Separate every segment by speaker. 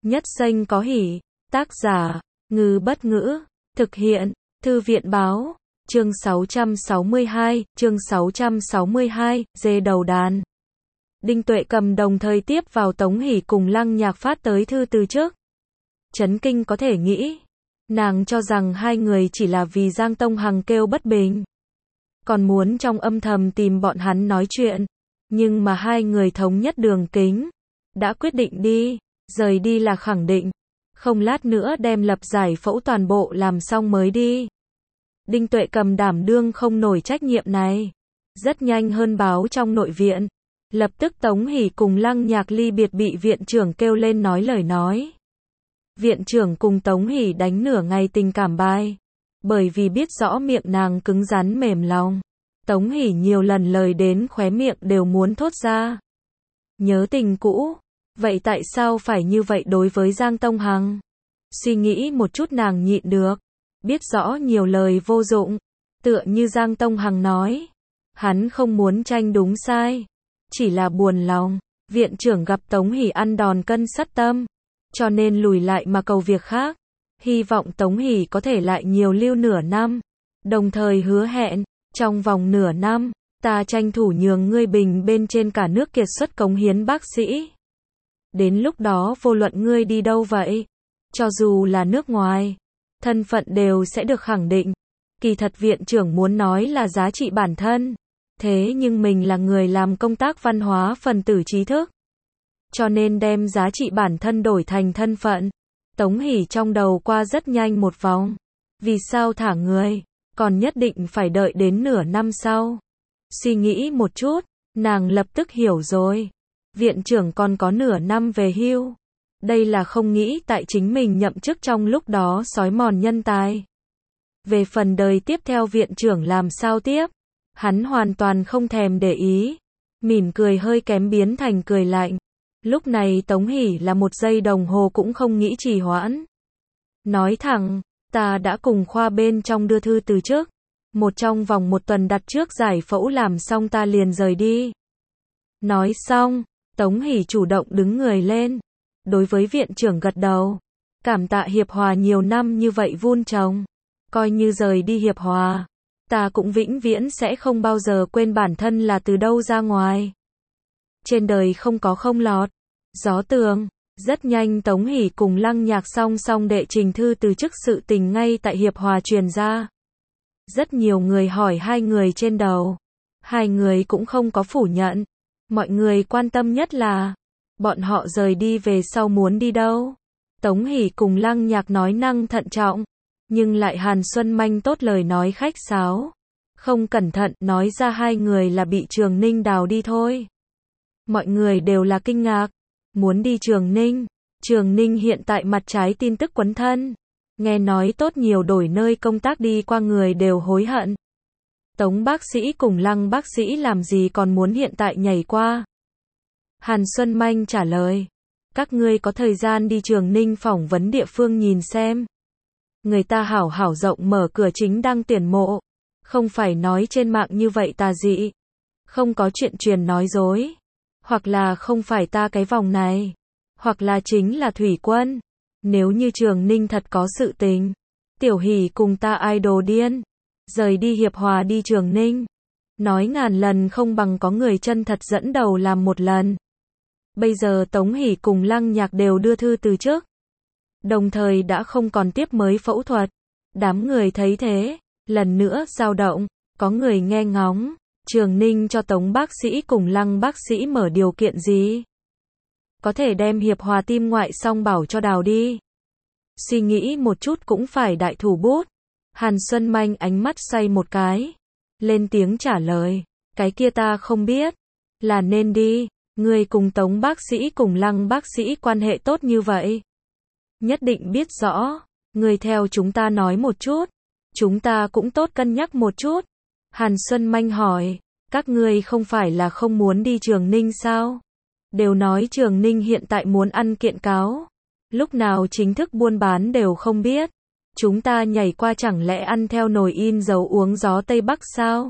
Speaker 1: Nhất danh có hỷ. Tác giả, Ngư Bất Ngữ. Thực hiện, Thư viện Báo. Chương 662, dê đầu đàn. Đinh Tuệ Cầm đồng thời tiếp vào Tống Hỷ cùng Lăng Nhạc phát tới thư từ trước. Chấn kinh có thể nghĩ. Nàng cho rằng hai người chỉ là vì Giang Tông Hằng kêu bất bình. Còn muốn trong âm thầm tìm bọn hắn nói chuyện. Nhưng mà hai người thống nhất đường kính. Đã quyết định đi. Rời đi là khẳng định. Không lát nữa đem lập giải phẫu toàn bộ làm xong mới đi. Đinh Tuệ Cầm đảm đương không nổi trách nhiệm này. Rất nhanh hơn báo trong nội viện. Lập tức Tống Hỷ cùng Lăng Nhạc ly biệt bị viện trưởng kêu lên nói lời nói. Viện trưởng cùng Tống Hỷ đánh nửa ngày tình cảm bài. Bởi vì biết rõ miệng nàng cứng rắn mềm lòng. Tống Hỷ nhiều lần lời đến khóe miệng đều muốn thốt ra. Nhớ tình cũ. Vậy tại sao phải như vậy đối với Giang Tông Hằng? Suy nghĩ một chút nàng nhịn được. Biết rõ nhiều lời vô dụng. Tựa như Giang Tông Hằng nói. Hắn không muốn tranh đúng sai. Chỉ là buồn lòng. Viện trưởng gặp Tống Hỷ ăn đòn cân sắt tâm. Cho nên lùi lại mà cầu việc khác. Hy vọng Tống Hỷ có thể lại nhiều lưu nửa năm. Đồng thời hứa hẹn. Trong vòng nửa năm. Ta tranh thủ nhường ngươi bình bên trên cả nước kiệt xuất cống hiến bác sĩ. Đến lúc đó vô luận ngươi đi đâu vậy. Cho dù là nước ngoài. Thân phận đều sẽ được khẳng định. Kỳ thật viện trưởng muốn nói là giá trị bản thân. Thế nhưng mình là người làm công tác văn hóa phần tử trí thức. Cho nên đem giá trị bản thân đổi thành thân phận. Tống Hỷ trong đầu qua rất nhanh một vòng. Vì sao thả người, còn nhất định phải đợi đến nửa năm sau. Suy nghĩ một chút, nàng lập tức hiểu rồi. Viện trưởng còn có nửa năm về hưu. Đây là không nghĩ tại chính mình nhậm chức trong lúc đó xói mòn nhân tài. Về phần đời tiếp theo viện trưởng làm sao tiếp, hắn hoàn toàn không thèm để ý. Mỉm cười hơi kém biến thành cười lạnh. Lúc này Tống Hỷ là một giây đồng hồ cũng không nghĩ trì hoãn. Nói thẳng, ta đã cùng khoa bên trong đưa thư từ trước. Trong vòng một tuần đặt trước giải phẫu làm xong ta liền rời đi. Nói xong, Tống Hỷ chủ động đứng người lên. Đối với viện trưởng gật đầu. Cảm tạ Hiệp Hòa nhiều năm như vậy vun trồng. Coi như rời đi Hiệp Hòa. Ta cũng vĩnh viễn sẽ không bao giờ quên bản thân là từ đâu ra ngoài. Trên đời không có không lọt. Gió tường. Rất nhanh Tống Hỷ cùng Lăng Nhạc song song đệ trình thư từ chức sự tình ngay tại Hiệp Hòa truyền ra. Rất nhiều người hỏi hai người trên đầu. Hai người cũng không có phủ nhận. Mọi người quan tâm nhất là bọn họ rời đi về sau muốn đi đâu. Tống Hỷ cùng Lăng Nhạc nói năng thận trọng. Nhưng lại Hàn Xuân Manh tốt lời nói khách sáo. Không cẩn thận nói ra hai người là bị Trường Ninh đào đi thôi. Mọi người đều là kinh ngạc. Muốn đi Trường Ninh. Trường Ninh hiện tại mặt trái tin tức quấn thân. Nghe nói tốt nhiều đổi nơi công tác đi qua người đều hối hận. Tống bác sĩ cùng Lăng bác sĩ làm gì còn muốn hiện tại nhảy qua. Hàn Xuân Manh trả lời. Các ngươi có thời gian đi Trường Ninh phỏng vấn địa phương nhìn xem. Người ta hảo hảo rộng mở cửa chính đang tuyển mộ. Không phải nói trên mạng như vậy tà dị. Không có chuyện truyền nói dối. Hoặc là không phải ta cái vòng này. Hoặc là chính là thủy quân. Nếu như Trường Ninh thật có sự tình. Tiểu Hỷ cùng ta idol điên. Rời đi Hiệp Hòa đi Trường Ninh. Nói ngàn lần không bằng có người chân thật dẫn đầu làm một lần. Bây giờ Tống Hỷ cùng Lăng Nhạc đều đưa thư từ trước. Đồng thời đã không còn tiếp mới phẫu thuật. Đám người thấy thế. Lần nữa dao động. Có người nghe ngóng. Trường Ninh cho Tống bác sĩ cùng Lăng bác sĩ mở điều kiện gì? Có thể đem Hiệp Hòa tim ngoại song bảo cho đào đi. Suy nghĩ một chút cũng phải đại thủ bút. Hàn Xuân Manh ánh mắt xoay một cái. Lên tiếng trả lời. Cái kia ta không biết. Là nên đi. Người cùng Tống bác sĩ cùng Lăng bác sĩ quan hệ tốt như vậy. Nhất định biết rõ. Người theo chúng ta nói một chút. Chúng ta cũng tốt cân nhắc một chút. Hàn Xuân Manh hỏi. Các ngươi không phải là không muốn đi Trường Ninh sao? Đều nói Trường Ninh hiện tại muốn ăn kiện cáo. Lúc nào chính thức buôn bán đều không biết. Chúng ta nhảy qua chẳng lẽ ăn theo nồi in dấu uống gió Tây Bắc sao?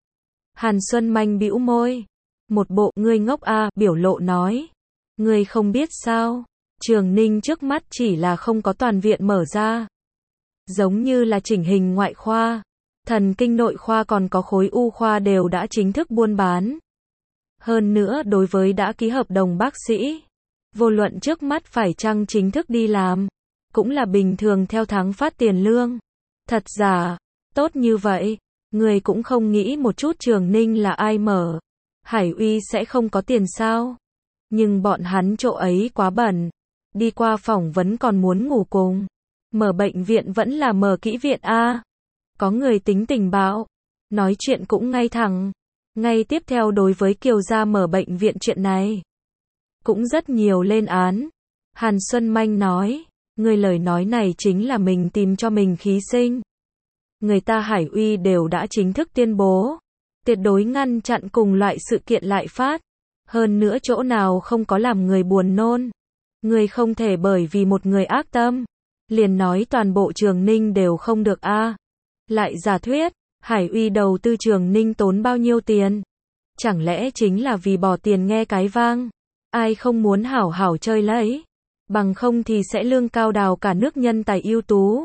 Speaker 1: Hàn Xuân Manh bĩu môi. Một bộ ngươi ngốc a biểu lộ nói. Ngươi không biết sao? Trường Ninh trước mắt chỉ là không có toàn viện mở ra. Giống như là chỉnh hình ngoại khoa, thần kinh nội khoa còn có khối u khoa đều đã chính thức buôn bán. Hơn nữa đối với đã ký hợp đồng bác sĩ, vô luận trước mắt phải chăng chính thức đi làm, cũng là bình thường theo tháng phát tiền lương. Thật giả, tốt như vậy, người cũng không nghĩ một chút Trường Ninh là ai mở. Hải Uy sẽ không có tiền sao? Nhưng bọn hắn chỗ ấy quá bẩn. Đi qua phỏng vấn còn muốn ngủ cùng. Mở bệnh viện vẫn là mở kỹ viện a. Có người tính tình bạo, nói chuyện cũng ngay thẳng. Ngay tiếp theo đối với Kiều gia mở bệnh viện chuyện này, cũng rất nhiều lên án. Hàn Xuân Manh nói, người lời nói này chính là mình tìm cho mình khí sinh. Người ta Hải Uy đều đã chính thức tuyên bố, tuyệt đối ngăn chặn cùng loại sự kiện lại phát. Hơn nữa chỗ nào không có làm người buồn nôn. Người không thể bởi vì một người ác tâm, liền nói toàn bộ Trường Ninh đều không được a. Lại giả thuyết, Hải Uy đầu tư Trường Ninh tốn bao nhiêu tiền? Chẳng lẽ chính là vì bỏ tiền nghe cái vang? Ai không muốn hảo hảo chơi lấy? Bằng không thì sẽ lương cao đào cả nước nhân tài ưu tú.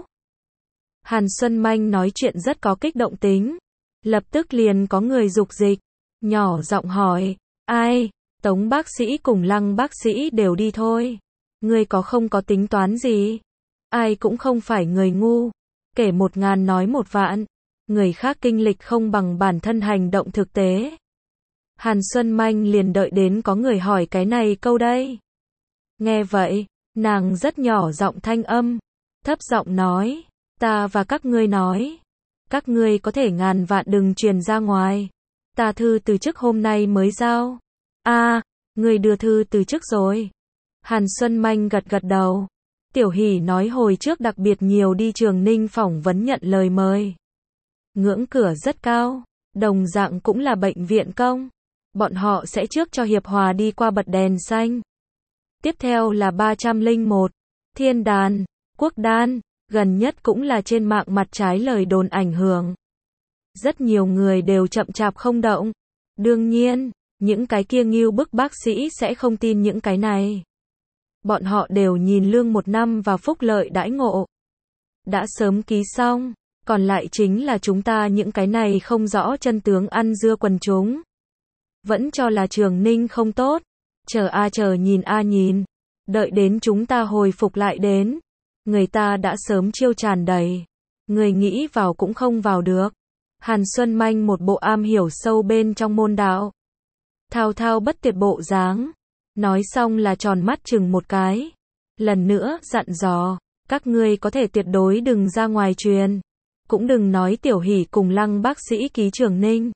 Speaker 1: Hàn Xuân Manh nói chuyện rất có kích động tính. Lập tức liền có người dục dịch, nhỏ giọng hỏi, ai? Tống bác sĩ cùng Lăng bác sĩ đều đi thôi. Ngươi có không có tính toán gì? Ai cũng không phải người ngu. Kể 1000 nói 1 vạn. Người khác kinh lịch không bằng bản thân hành động thực tế. Hàn Xuân Manh liền đợi đến có người hỏi cái này câu đây. Nghe vậy, nàng rất nhỏ giọng thanh âm, thấp giọng nói, ta và các ngươi nói, các ngươi có thể ngàn vạn đừng truyền ra ngoài. Ta thư từ chức hôm nay mới giao. Ngươi đưa thư từ chức rồi. Hàn Xuân Manh gật gật đầu. Tiểu Hỷ nói hồi trước đặc biệt nhiều đi Trường Ninh phỏng vấn nhận lời mời. Ngưỡng cửa rất cao, đồng dạng cũng là bệnh viện công. Bọn họ sẽ trước cho Hiệp Hòa đi qua bật đèn xanh. Tiếp theo là 301, Thiên Đàn, Quốc Đan, gần nhất cũng là trên mạng mặt trái lời đồn ảnh hưởng. Rất nhiều người đều chậm chạp không động. Đương nhiên, những cái kia ngưu bức bác sĩ sẽ không tin những cái này. Bọn họ đều nhìn lương 1 năm và phúc lợi đãi ngộ. Đã sớm ký xong, còn lại chính là chúng ta những cái này không rõ chân tướng ăn dưa quần chúng. Vẫn cho là Trường Ninh không tốt. Chờ nhìn. Đợi đến chúng ta hồi phục lại đến. Người ta đã sớm chiêu tràn đầy. Người nghĩ vào cũng không vào được. Hàn Xuân Manh một bộ am hiểu sâu bên trong môn đạo. Thao thao bất tuyệt bộ dáng. Nói xong là tròn mắt chừng một cái. Lần nữa dặn dò, các ngươi có thể tuyệt đối đừng ra ngoài truyền. Cũng đừng nói Tiểu Hỷ cùng Lăng bác sĩ ký Trường Ninh.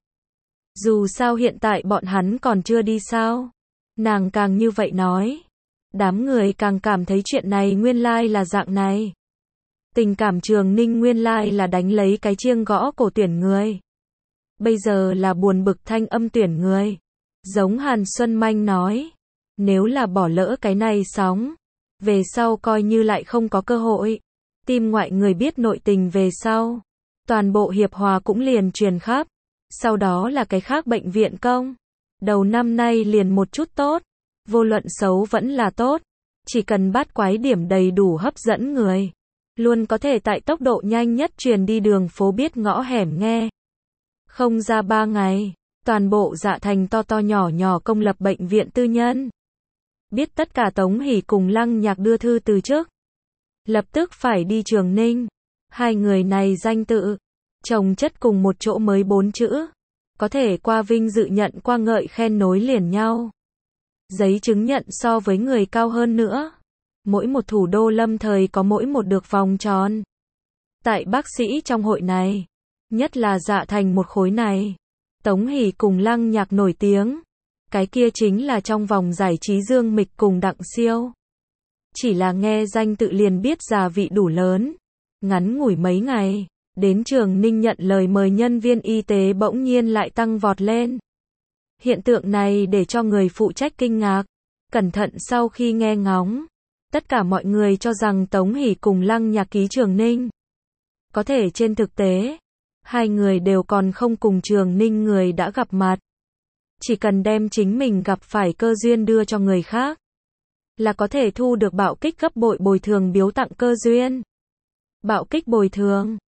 Speaker 1: Dù sao hiện tại bọn hắn còn chưa đi sao. Nàng càng như vậy nói. Đám người càng cảm thấy chuyện này nguyên lai là dạng này. Tình cảm Trường Ninh nguyên lai là đánh lấy cái chiêng gõ cổ tuyển người. Bây giờ là buồn bực thanh âm tuyển người. Giống Hàn Xuân Manh nói. Nếu là bỏ lỡ cái này sóng. Về sau coi như lại không có cơ hội. Tim ngoại người biết nội tình về sau. Toàn bộ Hiệp Hòa cũng liền truyền khắp. Sau đó là cái khác bệnh viện công. Đầu năm nay liền một chút tốt. Vô luận xấu vẫn là tốt. Chỉ cần bắt quái điểm đầy đủ hấp dẫn người. Luôn có thể tại tốc độ nhanh nhất truyền đi đường phố biết ngõ hẻm nghe. Không ra 3 ngày. Toàn bộ Dạ Thành to to nhỏ nhỏ công lập bệnh viện tư nhân. Biết tất cả Tống Hỷ cùng Lăng Nhạc đưa thư từ chức. Lập tức phải đi Trường Ninh. Hai người này danh tự. Chồng chất cùng một chỗ mới 4 chữ. Có thể qua vinh dự nhận qua ngợi khen nối liền nhau. Giấy chứng nhận so với người cao hơn nữa. Mỗi một thủ đô lâm thời có mỗi một được vòng tròn. Tại bác sĩ trong hội này. Nhất là Dạ Thành một khối này. Tống Hỷ cùng Lăng Nhạc nổi tiếng. Cái kia chính là trong vòng giải trí Dương Mịch cùng Đặng Siêu. Chỉ là nghe danh tự liền biết già vị đủ lớn. Ngắn ngủi mấy ngày. Đến Trường Ninh nhận lời mời nhân viên y tế bỗng nhiên lại tăng vọt lên. Hiện tượng này để cho người phụ trách kinh ngạc. Cẩn thận sau khi nghe ngóng. Tất cả mọi người cho rằng Tống Hỷ cùng Lăng Nhạc ký Trường Ninh. Có thể trên thực tế, hai người đều còn không cùng Trường Ninh người đã gặp mặt. Chỉ cần đem chính mình gặp phải cơ duyên đưa cho người khác. là có thể thu được bạo kích gấp bội bồi thường biếu tặng cơ duyên. Bạo kích bồi thường